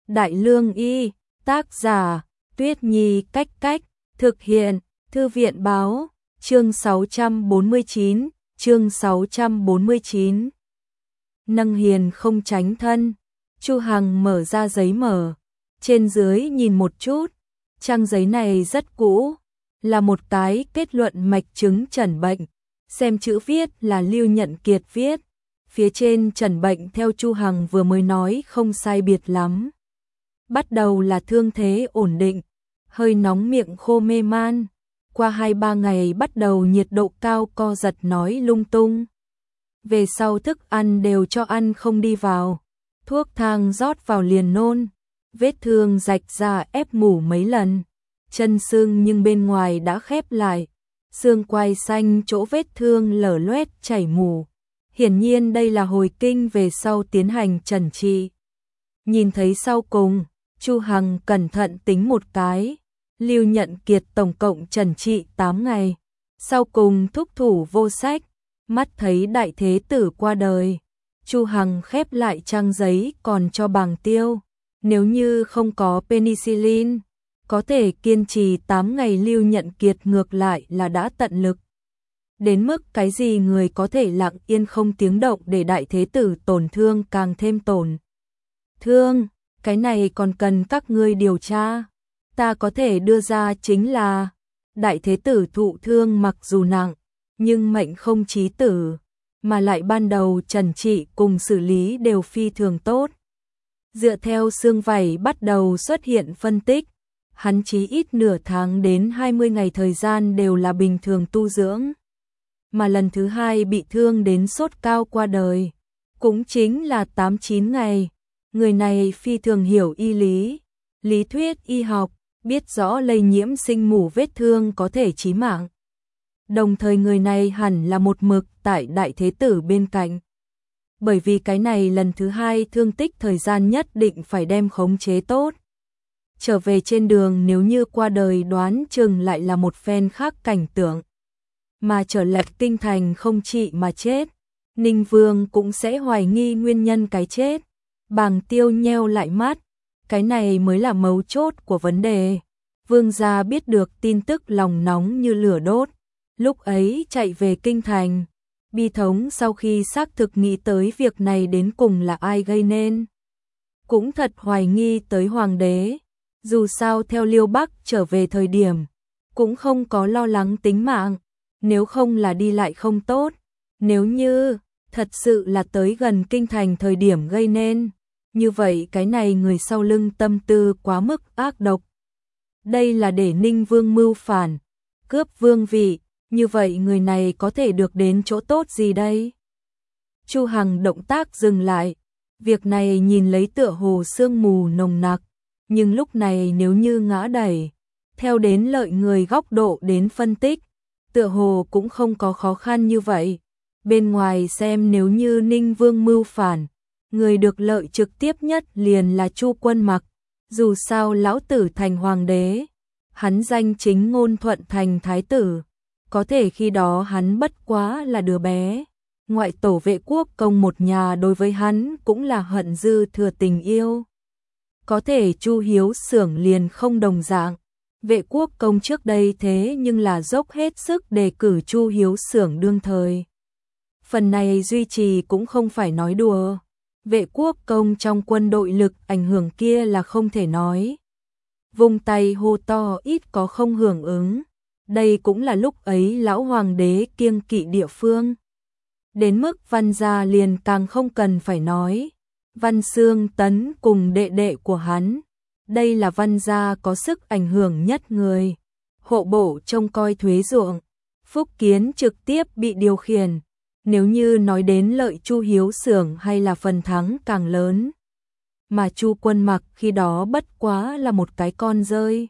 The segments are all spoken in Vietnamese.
Đại Lương Y, tác giả, Tuyết Nhi Cách Cách, thực hiện, Thư viện báo, chương 649. Nâng hiền không tránh thân. Chu Hằng mở ra giấy mở, trên dưới nhìn một chút, trang giấy này rất cũ, là một cái kết luận mạch chứng chẩn bệnh, xem chữ viết là Lưu Nhận Kiệt viết, phía trên chẩn bệnh theo Chu Hằng vừa mới nói không sai biệt lắm. Bắt đầu là thương thế ổn định, hơi nóng miệng khô mê man, qua 2-3 ngày bắt đầu nhiệt độ cao co giật nói lung tung. Về sau thức ăn đều cho ăn không đi vào, thuốc thang rót vào liền nôn, vết thương rạch ra ép mủ mấy lần, chân xương nhưng bên ngoài đã khép lại, xương quai xanh chỗ vết thương lở loét chảy mủ. Hiển nhiên đây là hồi kinh về sau tiến hành chẩn trị. Nhìn thấy sau cùng, Chu Hằng cẩn thận tính một cái, Lưu Nhận Kiệt tổng cộng chẩn trị 8 ngày, sau cùng thúc thủ vô sách, mắt thấy đại thế tử qua đời. Chu Hằng khép lại trang giấy còn cho Bàng Tiêu, nếu như không có penicillin, có thể kiên trì 8 ngày. Lưu Nhận Kiệt ngược lại là đã tận lực. Đến mức cái gì người có thể lặng yên không tiếng động để đại thế tử tổn thương càng thêm tổn thương, cái này còn cần các ngươi điều tra. Ta có thể đưa ra chính là, đại thế tử thụ thương mặc dù nặng, nhưng mệnh không chí tử, mà lại ban đầu trần trị cùng xử lý đều phi thường tốt. Dựa theo xương vảy bắt đầu xuất hiện phân tích, hắn chí ít nửa tháng đến 20 ngày thời gian đều là bình thường tu dưỡng. Mà lần thứ hai bị thương đến sốt cao qua đời, cũng chính là 8-9 ngày. Người này phi thường hiểu y lý, lý thuyết y học, biết rõ lây nhiễm sinh mủ vết thương có thể chí mạng. Đồng thời người này hẳn là một mực tại đại thế tử bên cạnh. Bởi vì cái này lần thứ hai thương tích thời gian nhất định phải đem khống chế tốt. Trở về trên đường nếu như qua đời đoán chừng lại là một phen khác cảnh tượng. Mà trở lại kinh thành không trị mà chết, Ninh Vương cũng sẽ hoài nghi nguyên nhân cái chết. Bàng Tiêu nheo lại mắt, cái này mới là mấu chốt của vấn đề. Vương gia biết được tin tức lòng nóng như lửa đốt, lúc ấy chạy về kinh thành. Bi thống sau khi xác thực nghĩ tới việc này đến cùng là ai gây nên. Cũng thật hoài nghi tới hoàng đế, dù sao theo Liêu Bắc trở về thời điểm, cũng không có lo lắng tính mạng, nếu không là đi lại không tốt, nếu như thật sự là tới gần kinh thành thời điểm gây nên. Như vậy cái này người sau lưng tâm tư quá mức ác độc. Đây là để Ninh Vương mưu phản, cướp vương vị, như vậy người này có thể được đến chỗ tốt gì đây? Chu Hằng động tác dừng lại, việc này nhìn lấy tựa hồ sương mù nồng nặc, nhưng lúc này nếu như ngã đẩy, theo đến lợi người góc độ đến phân tích, tựa hồ cũng không có khó khăn như vậy. Bên ngoài xem nếu như Ninh Vương mưu phản, người được lợi trực tiếp nhất liền là Chu Quân Mặc, dù sao lão tử thành hoàng đế, hắn danh chính ngôn thuận thành thái tử, có thể khi đó hắn bất quá là đứa bé. Ngoại tổ Vệ Quốc Công một nhà đối với hắn cũng là hận dư thừa tình yêu. Có thể Chu Hiếu Xưởng liền không đồng dạng, Vệ Quốc Công trước đây thế nhưng là dốc hết sức đề cử Chu Hiếu Xưởng đương thời. Phần này duy trì cũng không phải nói đùa. Vệ Quốc Công trong quân đội lực ảnh hưởng kia là không thể nói. Vung tay hô to ít có không hưởng ứng. Đây cũng là lúc ấy lão hoàng đế kiêng kỵ địa phương. Đến mức Văn gia liền càng không cần phải nói. Văn Xương Tấn cùng đệ đệ của hắn. Đây là Văn gia có sức ảnh hưởng nhất người. Hộ bộ trông coi thuế ruộng. Phúc Kiến trực tiếp bị điều khiển. Nếu như nói đến lợi Chu Hiếu Xưởng hay là phần thắng càng lớn. Mà Chu Quân Mặc khi đó bất quá là một cái con rơi.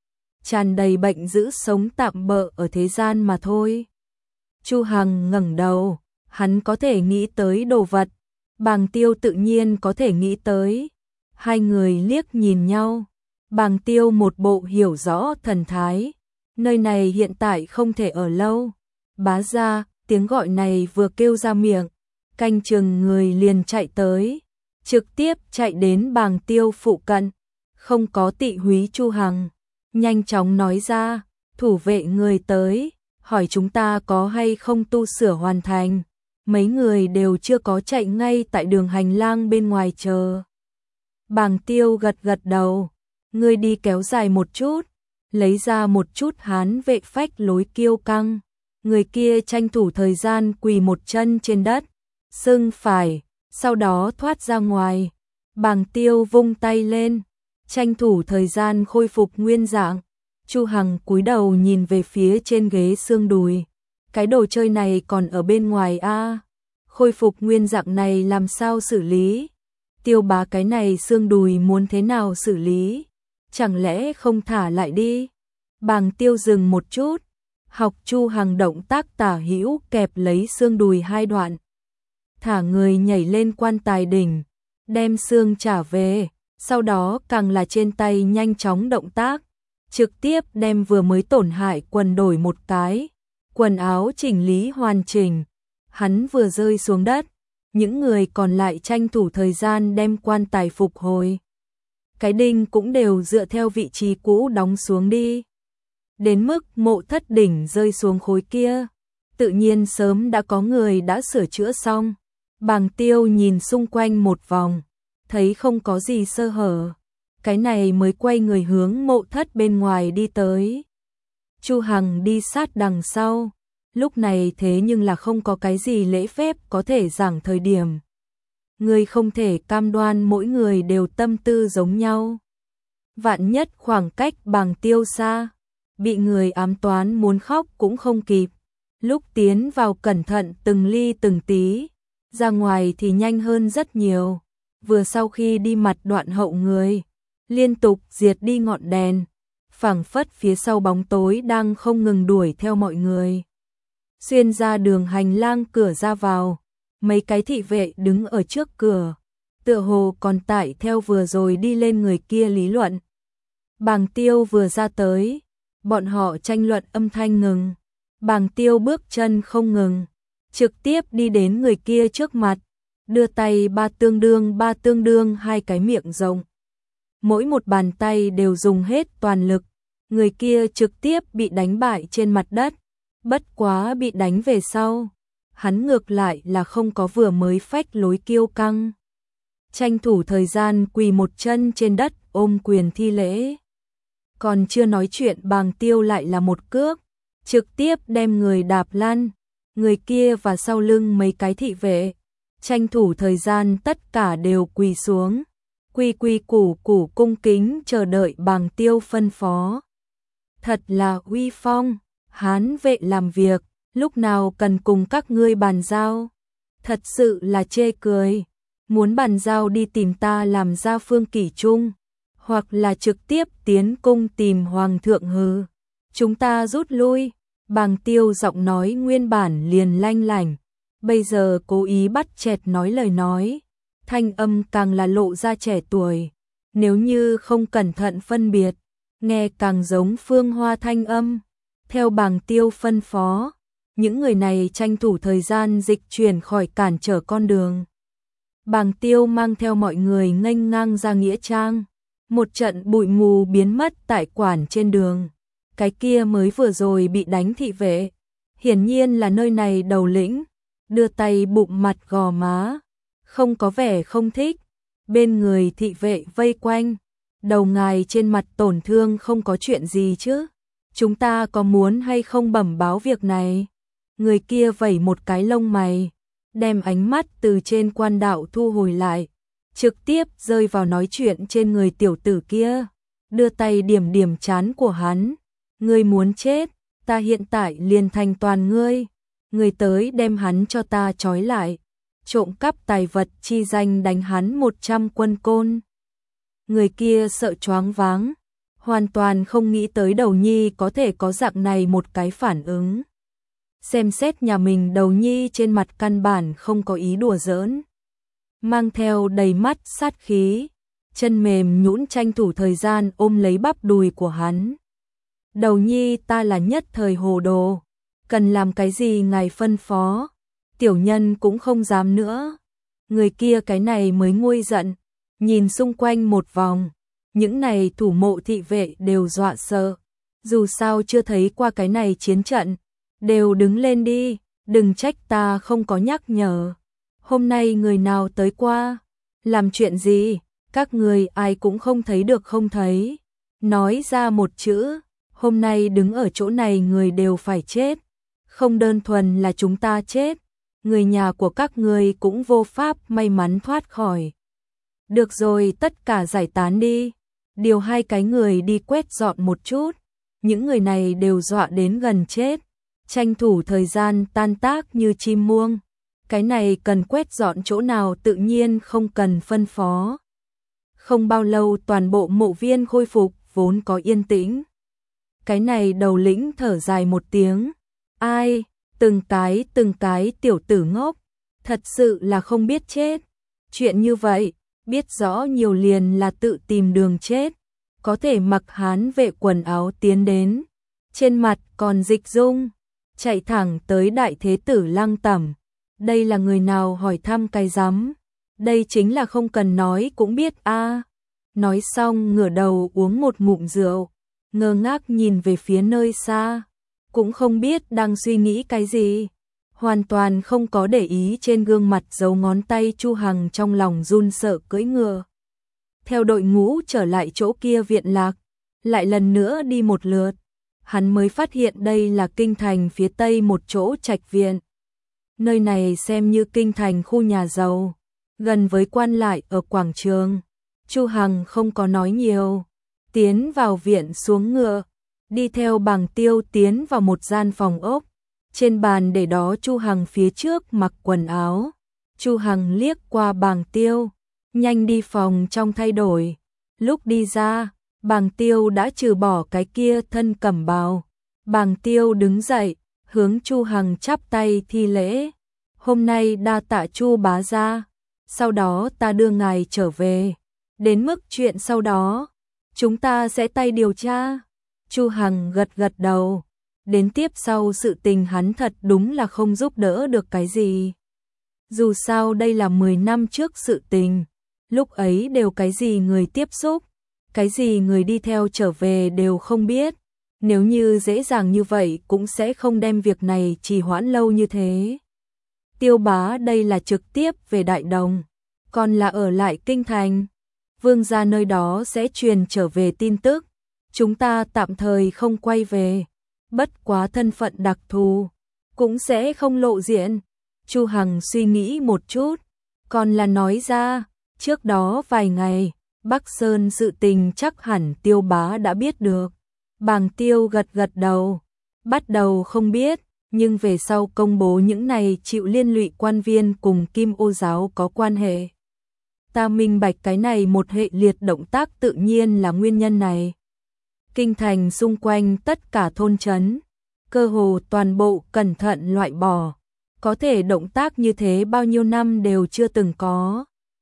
Tràn đầy bệnh dữ sống tạm bợ ở thế gian mà thôi. Chu Hằng ngẩng đầu, hắn có thể nghĩ tới đồ vật. Bàng Tiêu tự nhiên có thể nghĩ tới. Hai người liếc nhìn nhau. Bàng Tiêu một bộ hiểu rõ thần thái. Nơi này hiện tại không thể ở lâu. Bá gia, tiếng gọi này vừa kêu ra miệng, canh chừng người liền chạy tới. trực tiếp chạy đến Bàng Tiêu phụ cận, không có tị húy Chu Hằng, nhanh chóng nói ra, thủ vệ người tới, hỏi chúng ta có hay không tu sửa hoàn thành. Mấy người đều chưa có chạy ngay tại đường hành lang bên ngoài chờ. Bàng Tiêu gật gật đầu, ngươi đi kéo dài một chút, lấy ra một chút hán vệ phách lối kiêu căng. Người kia tranh thủ thời gian quỳ một chân trên đất, sưng phải, sau đó thoát ra ngoài. Bàng Tiêu vung tay lên, tranh thủ thời gian khôi phục nguyên dạng. Chu Hằng cúi đầu nhìn về phía trên ghế xương đùi. Cái đồ chơi này còn ở bên ngoài a, khôi phục nguyên dạng này làm sao xử lý? Tiêu bá cái này xương đùi muốn thế nào xử lý? Chẳng lẽ không thả lại đi? Bàng Tiêu dừng một chút, học Chu Hằng động tác tả hữu kẹp lấy xương đùi hai đoạn. Thả người nhảy lên quan tài đỉnh, đem xương trả về, sau đó càng là trên tay nhanh chóng động tác, trực tiếp đem vừa mới tổn hại quần đổi một cái, quần áo chỉnh lý hoàn chỉnh. Hắn vừa rơi xuống đất, những người còn lại tranh thủ thời gian đem quan tài phục hồi. Cái đinh cũng đều dựa theo vị trí cũ đóng xuống đi. Đến mức Mộ Thất đỉnh rơi xuống khối kia, tự nhiên sớm đã có người đã sửa chữa xong. Bàng Tiêu nhìn xung quanh một vòng, thấy không có gì sơ hở, cái này mới quay người hướng Mộ Thất bên ngoài đi tới. Chu Hằng đi sát đằng sau, lúc này thế nhưng là không có cái gì lễ phép có thể giảng thời điểm. Người không thể cam đoan mỗi người đều tâm tư giống nhau. Vạn nhất khoảng cách Bàng Tiêu xa, bị người ám toán muốn khóc cũng không kịp. Lúc tiến vào cẩn thận từng ly từng tí, ra ngoài thì nhanh hơn rất nhiều. Vừa sau khi đi mặt đoạn hậu người, liên tục diệt đi ngọn đèn, phảng phất phía sau bóng tối đang không ngừng đuổi theo mọi người. Xuyên ra đường hành lang cửa ra vào, mấy cái thị vệ đứng ở trước cửa, tựa hồ còn tại theo vừa rồi đi lên người kia lý luận. Bàng Tiêu vừa ra tới, bọn họ tranh luận âm thanh ngừng. Bàng Tiêu bước chân không ngừng, trực tiếp đi đến người kia trước mặt, đưa tay ba tương đương hai cái miệng rộng. Mỗi một bàn tay đều dùng hết toàn lực, người kia trực tiếp bị đánh bại trên mặt đất. Bất quá bị đánh về sau, hắn ngược lại là không có vừa mới phách lối kiêu căng. Tranh thủ thời gian quỳ một chân trên đất ôm quyền thi lễ. Còn chưa nói chuyện Bàng Tiêu lại là một cước, trực tiếp đem người đạp lăn. Người kia và sau lưng mấy cái thị vệ, tranh thủ thời gian tất cả đều quỳ xuống. Quy quy củ củ cung kính chờ đợi Bàng Tiêu phân phó. Thật là uy phong. Hán vệ làm việc, lúc nào cần cùng các ngươi bàn giao. Thật sự là chê cười. Muốn bàn giao đi tìm ta làm ra Phương Kỷ Trung, hoặc là trực tiếp tiến cung tìm Hoàng thượng hừ. Chúng ta rút lui. Bàng Tiêu giọng nói nguyên bản liền lanh lảnh, bây giờ cố ý bắt chẹt nói lời nói. Thanh âm càng là lộ ra trẻ tuổi. Nếu như không cẩn thận phân biệt, nghe càng giống Phương Hoa thanh âm. Theo Bàng Tiêu phân phó, những người này tranh thủ thời gian dịch chuyển khỏi cản trở con đường. Bàng Tiêu mang theo mọi người nghênh ngang ra nghĩa trang. Một trận bụi mù biến mất tại quản trên đường. Cái kia mới vừa rồi bị đánh thị vệ, hiển nhiên là nơi này đầu lĩnh, đưa tay bụng mặt gò má, không có vẻ không thích. Bên người thị vệ vây quanh, đầu ngài trên mặt tổn thương không có chuyện gì chứ? Chúng ta có muốn hay không bẩm báo việc này? Người kia vẩy một cái lông mày, đem ánh mắt từ trên quan đạo thu hồi lại, trực tiếp rơi vào nói chuyện trên người tiểu tử kia, đưa tay điểm điểm trán của hắn. Ngươi muốn chết, ta hiện tại liền thành toàn ngươi. Ngươi tới đem hắn cho ta trói lại, trộm cắp tài vật chi danh đánh hắn 100 quân côn. Người kia sợ choáng váng, hoàn toàn không nghĩ tới đầu nhi có thể có dạng này một cái phản ứng. Xem xét nhà mình đầu nhi trên mặt căn bản không có ý đùa giỡn, mang theo đầy mắt sát khí, chân mềm nhũn tranh thủ thời gian ôm lấy bắp đùi của hắn. Đầu nhi ta là nhất thời hồ đồ, cần làm cái gì ngài phân phó, tiểu nhân cũng không dám nữa. Người kia cái này mới nguôi giận, nhìn xung quanh một vòng, những này thủ mộ thị vệ đều dọa sợ, dù sao chưa thấy qua cái này chiến trận, đều đứng lên đi, đừng trách ta không có nhắc nhở. Hôm nay người nào tới qua, làm chuyện gì, các người ai cũng không thấy được không thấy. Nói ra một chữ, hôm nay đứng ở chỗ này người đều phải chết, không đơn thuần là chúng ta chết, người nhà của các người cũng vô pháp may mắn thoát khỏi. Được rồi, tất cả giải tán đi, điều 2 cái người đi quét dọn một chút, những người này đều dọa đến gần chết, tranh thủ thời gian tan tác như chim muông. Cái này cần quét dọn chỗ nào tự nhiên không cần phân phó. Không bao lâu toàn bộ mộ viên khôi phục vốn có yên tĩnh. Cái này đầu lĩnh thở dài một tiếng. Ai, từng cái tiểu tử ngốc, thật sự là không biết chết. Chuyện như vậy, biết rõ nhiều liền là tự tìm đường chết. Có thể mặc hán vệ quần áo tiến đến. Trên mặt còn dịch dung, chạy thẳng tới đại thế tử Lăng Tẩm. Đây là người nào hỏi thăm cái rắm, đây chính là không cần nói cũng biết a. Nói xong ngửa đầu uống một ngụm rượu, ngơ ngác nhìn về phía nơi xa, cũng không biết đang suy nghĩ cái gì, hoàn toàn không có để ý trên gương mặt dấu ngón tay Chu Hằng trong lòng run sợ cưỡi ngựa. Theo đội ngũ trở lại chỗ kia viện lạc, lại lần nữa đi một lượt, hắn mới phát hiện đây là kinh thành phía tây một chỗ trạch viện. Nơi này xem như kinh thành khu nhà giàu, gần với quan lại ở quảng trường. Chu Hằng không có nói nhiều, tiến vào viện xuống ngựa, đi theo Bàng Tiêu tiến vào một gian phòng ốc. Trên bàn để đó Chu Hằng phía trước mặc quần áo. Chu Hằng liếc qua Bàng Tiêu, nhanh đi phòng trong thay đổi. Lúc đi ra, Bàng Tiêu đã trừ bỏ cái kia thân cẩm bào. Bàng Tiêu đứng dậy, hướng Chu Hằng chắp tay thi lễ. Hôm nay đa tạ Chu bá gia, sau đó ta đưa ngài trở về. Đến mức chuyện sau đó, chúng ta sẽ tay điều tra. Chu Hằng gật gật đầu. Đến tiếp sau sự tình hắn thật đúng là không giúp đỡ được cái gì. Dù sao đây là 10 năm trước sự tình, lúc ấy đều cái gì người tiếp xúc, cái gì người đi theo trở về đều không biết. Nếu như dễ dàng như vậy cũng sẽ không đem việc này trì hoãn lâu như thế. Tiêu bá đây là trực tiếp về Đại Đồng, còn là ở lại kinh thành. Vương gia nơi đó sẽ truyền trở về tin tức, chúng ta tạm thời không quay về, bất quá thân phận đặc thù, cũng sẽ không lộ diện. Chu Hằng suy nghĩ một chút, còn là nói ra, trước đó vài ngày, Bắc Sơn sự tình chắc hẳn Tiêu bá đã biết được. Bàng Tiêu gật gật đầu, bắt đầu không biết, nhưng về sau công bố những này chịu liên lụy quan viên cùng Kim Ô giáo có quan hệ. Ta minh bạch cái này một hệ liệt động tác tự nhiên là nguyên nhân này. Kinh thành xung quanh tất cả thôn trấn, cơ hồ toàn bộ cẩn thận loại bỏ, có thể động tác như thế bao nhiêu năm đều chưa từng có.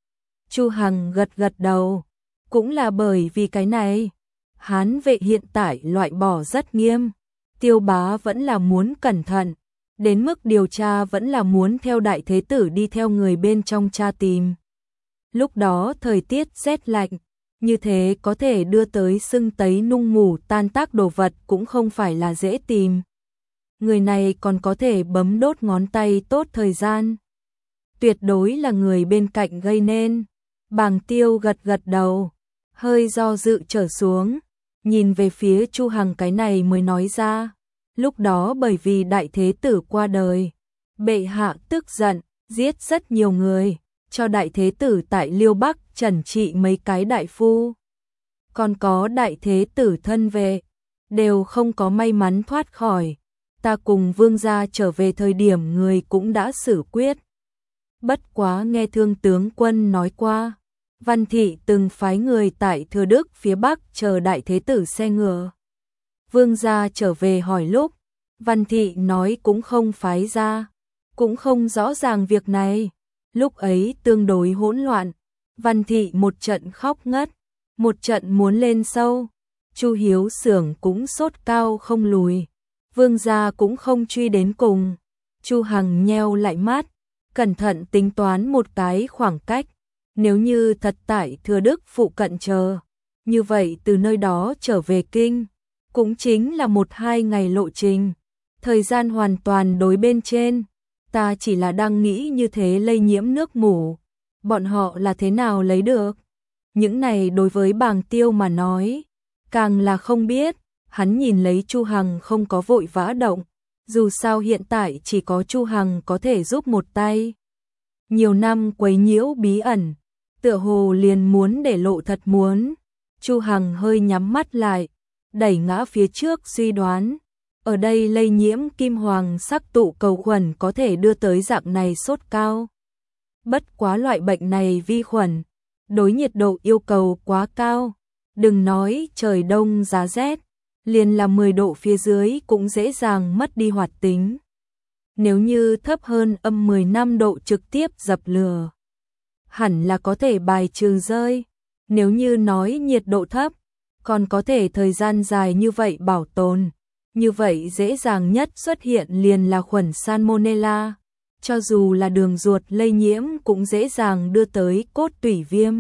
Chu Hằng gật gật đầu, cũng là bởi vì cái này, Hán vệ hiện tại loại bỏ rất nghiêm, Tiêu bá vẫn là muốn cẩn thận, đến mức điều tra vẫn là muốn theo đại thế tử đi theo người bên trong tra tìm. Lúc đó thời tiết rét lạnh, như thế có thể đưa tới sưng tấy nung mủ tan tác đồ vật cũng không phải là dễ tìm. Người này còn có thể bấm đốt ngón tay tốt thời gian. Tuyệt đối là người bên cạnh gây nên. Bàng Tiêu gật gật đầu, hơi do dự trở xuống, nhìn về phía Chu Hằng cái này mới nói ra. Lúc đó bởi vì đại thế tử qua đời, bệ hạ tức giận, giết rất nhiều người, cho đại thế tử tại Liêu Bắc trần trị mấy cái đại phu. Còn có đại thế tử thân vệ, đều không có may mắn thoát khỏi. Ta cùng vương gia trở về thời điểm người cũng đã xử quyết. Bất quá nghe Thương tướng quân nói qua, Văn Thị từng phái người tại Thừa Đức phía Bắc chờ đại thế tử xe ngựa. Vương gia trở về hỏi lúc, Văn Thị nói cũng không phái ra, cũng không rõ ràng việc này. Lúc ấy tương đối hỗn loạn, Văn Thị một trận khóc ngất, một trận muốn lên sâu. Chu Hiếu Xưởng cũng sốt cao không lùi, vương gia cũng không truy đến cùng. Chu Hằng nheo lại mắt, cẩn thận tính toán một cái khoảng cách, nếu như thật tại Thừa Đức phụ cận chờ, như vậy từ nơi đó trở về kinh, cũng chính là 1-2 ngày lộ trình, thời gian hoàn toàn đối bên trên, ta chỉ là đang nghĩ như thế lây nhiễm nước mủ, bọn họ là thế nào lấy được. Những này đối với Bàng Tiêu mà nói, càng là không biết, hắn nhìn lấy Chu Hằng không có vội vã động, dù sao hiện tại chỉ có Chu Hằng có thể giúp một tay. Nhiều năm quấy nhiễu bí ẩn, tựa hồ liền muốn để lộ thật muốn. Chu Hằng hơi nhắm mắt lại, đẩy ngã phía trước suy đoán. Ở đây lây nhiễm kim hoàng sắc tụ cầu khuẩn có thể đưa tới dạng này sốt cao. Bất quá loại bệnh này vi khuẩn, đối nhiệt độ yêu cầu quá cao. Đừng nói trời đông giá rét, liền là 10 độ phía dưới cũng dễ dàng mất đi hoạt tính. Nếu như thấp hơn -15 độ trực tiếp dập lửa, hẳn là có thể bài trừ rơi. Nếu như nói nhiệt độ thấp, còn có thể thời gian dài như vậy bảo tồn. Như vậy dễ dàng nhất xuất hiện liền là khuẩn Salmonella. Cho dù là đường ruột lây nhiễm cũng dễ dàng đưa tới cốt tủy viêm.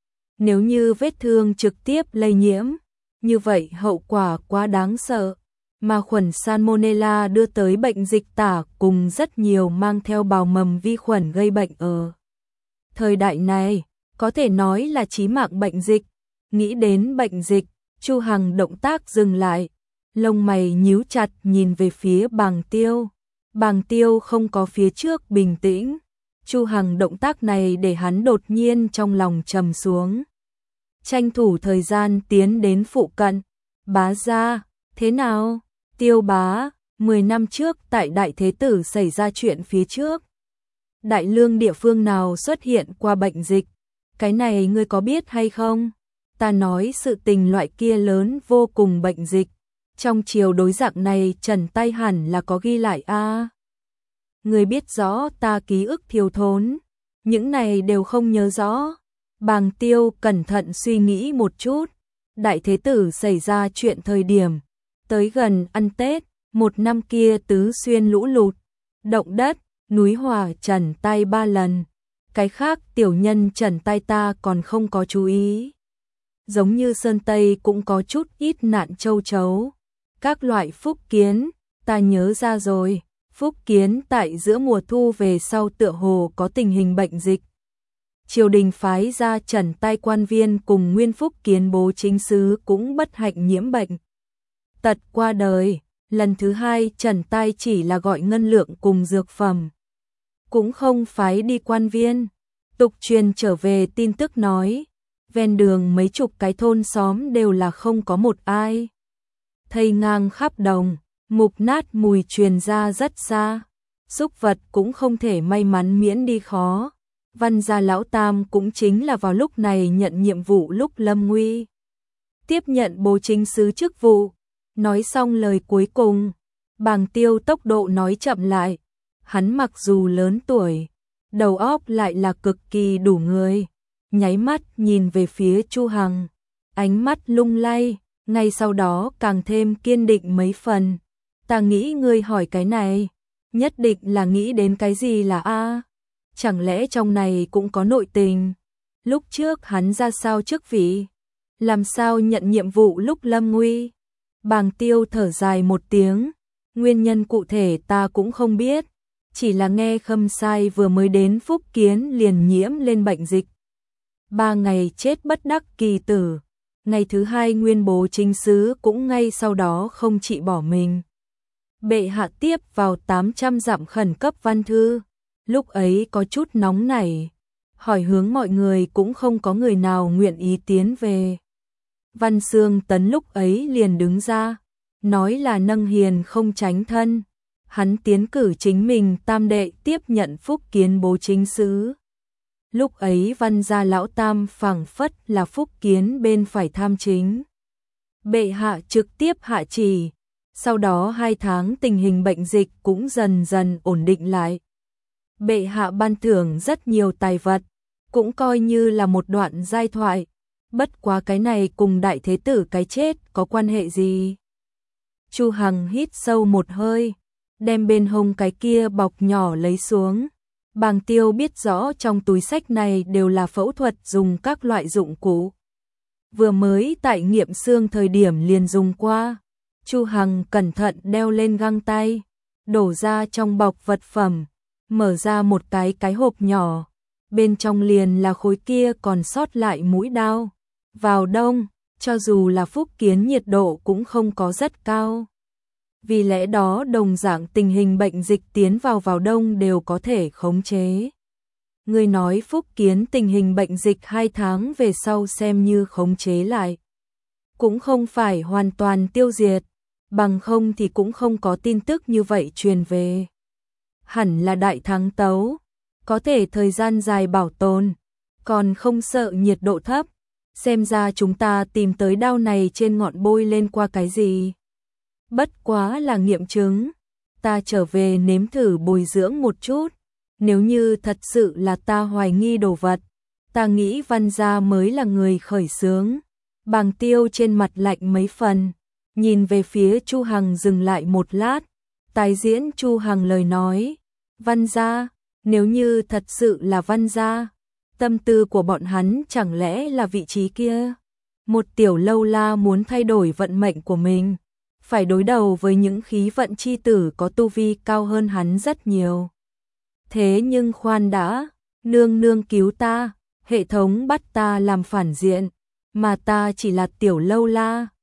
Nếu như vết thương trực tiếp lây nhiễm, như vậy hậu quả quá đáng sợ. Mà khuẩn Salmonella đưa tới bệnh dịch tả cùng rất nhiều mang theo bào mầm vi khuẩn gây bệnh ở thời đại này, có thể nói là chí mạng bệnh dịch. Nghĩ đến bệnh dịch, Chu Hằng động tác dừng lại, lông mày nhíu chặt nhìn về phía Bàng Tiêu. Bàng Tiêu không có phía trước bình tĩnh, Chu Hằng động tác này để hắn đột nhiên trong lòng trầm xuống. Tranh thủ thời gian tiến đến phụ cận, bá gia, thế nào? Tiêu bá, 10 năm trước tại Đại Thế Tử xảy ra chuyện phía trước. Đại Lương địa phương nào xuất hiện qua bệnh dịch? Cái này ngươi có biết hay không? Ta nói sự tình loại kia lớn vô cùng bệnh dịch. Trong chiều đối dạng này Trần tay hẳn là có ghi lại a. Ngươi biết rõ ta ký ức thiếu thốn, những này đều không nhớ rõ. Bàng Tiêu cẩn thận suy nghĩ một chút, Đại Thế Tử xảy ra chuyện thời điểm, tới gần ăn Tết, một năm kia tứ xuyên lũ lụt, động đất, núi hỏa trần tay 3 lần, cái khác tiểu nhân trần tay ta còn không có chú ý. Giống như Sơn Tây cũng có chút ít nạn châu chấu, các loại phúc kiến, ta nhớ ra rồi, phúc kiến tại giữa mùa thu về sau tựa hồ có tình hình bệnh dịch. Triều đình phái ra trần tay quan viên cùng nguyên phúc kiến bố chính sứ cũng bất hạnh nhiễm bệnh tật qua đời. Lần thứ 2 trần tay chỉ là gọi ngân lượng cùng dược phẩm, cũng không phái đi quan viên. Tục truyền trở về tin tức nói, ven đường mấy chục cái thôn xóm đều là không có một ai. Thây ngang khắp đồng, mục nát mùi truyền ra rất xa, súc vật cũng không thể may mắn miễn đi khó. Văn gia lão tam cũng chính là vào lúc này nhận nhiệm vụ lúc lâm nguy, tiếp nhận bố chính sứ chức vụ. Nói xong lời cuối cùng, Bàng Tiêu tốc độ nói chậm lại. Hắn mặc dù lớn tuổi, đầu óc lại là cực kỳ đủ người. Nháy mắt nhìn về phía Chu Hằng, ánh mắt lung lay, ngay sau đó càng thêm kiên định mấy phần. Ta nghĩ ngươi hỏi cái này, nhất định là nghĩ đến cái gì là a? Chẳng lẽ trong này cũng có nội tình? Lúc trước hắn ra sao chức vị? Làm sao nhận nhiệm vụ lúc lâm nguy? Bàng Tiêu thở dài một tiếng, nguyên nhân cụ thể ta cũng không biết, chỉ là nghe Khâm Sai vừa mới đến Phúc Kiến liền nhiễm lên bệnh dịch. 3 ngày chết bất đắc kỳ tử, ngày thứ 2 nguyên bố chính sứ cũng ngay sau đó không trị bỏ mình. Bệ hạ tiếp vào 800 dặm khẩn cấp văn thư, lúc ấy có chút nóng nảy, hỏi hướng mọi người cũng không có người nào nguyện ý tiến về. Văn Xương Tấn lúc ấy liền đứng ra, nói là nâng hiền không tránh thân, hắn tiến cử chính mình tam đệ tiếp nhận Phúc Kiến bố chính sứ. Lúc ấy Văn gia lão tam phảng phất là Phúc Kiến bên phải tham chính. Bệ hạ trực tiếp hạ chỉ, sau đó 2 tháng tình hình bệnh dịch cũng dần dần ổn định lại. Bệ hạ ban thưởng rất nhiều tài vật, cũng coi như là một đoạn giai thoại. Bất quá cái này cùng Đại Thế Tử cái chết có quan hệ gì? Chu Hằng hít sâu một hơi, đem bên hông cái kia bọc nhỏ lấy xuống. Bàng Tiêu biết rõ trong túi xách này đều là phẫu thuật dùng các loại dụng cụ. Vừa mới tại nghiệm xương thời điểm liền dùng qua. Chu Hằng cẩn thận đeo lên găng tay, đổ ra trong bọc vật phẩm, mở ra một cái hộp nhỏ. Bên trong liền là khối kia còn sót lại mũi đao. Vào đông, cho dù là Phúc Kiến nhiệt độ cũng không có rất cao. Vì lẽ đó đồng dạng tình hình bệnh dịch tiến vào đông đều có thể khống chế. Người nói Phúc Kiến tình hình bệnh dịch 2 tháng về sau xem như khống chế lại. Cũng không phải hoàn toàn tiêu diệt, bằng không thì cũng không có tin tức như vậy truyền về. Hẳn là đại thắng tấu, có thể thời gian dài bảo tồn, còn không sợ nhiệt độ thấp. Xem ra chúng ta tìm tới đao này trên ngọn bôi lên qua cái gì. Bất quá là nghiệm chứng, ta trở về nếm thử bồi dưỡng một chút. Nếu như thật sự là ta hoài nghi đồ vật, ta nghĩ Văn gia mới là người khởi xướng. Bàng Tiêu trên mặt lạnh mấy phần, nhìn về phía Chu Hằng dừng lại một lát, tái diễn Chu Hằng lời nói. Văn gia, nếu như thật sự là Văn gia, tâm tư của bọn hắn chẳng lẽ là vị trí kia? Một tiểu lâu la muốn thay đổi vận mệnh của mình, phải đối đầu với những khí vận chi tử có tu vi cao hơn hắn rất nhiều. Thế nhưng khoan đã, nương nương cứu ta, hệ thống bắt ta làm phản diện, mà ta chỉ là tiểu lâu la,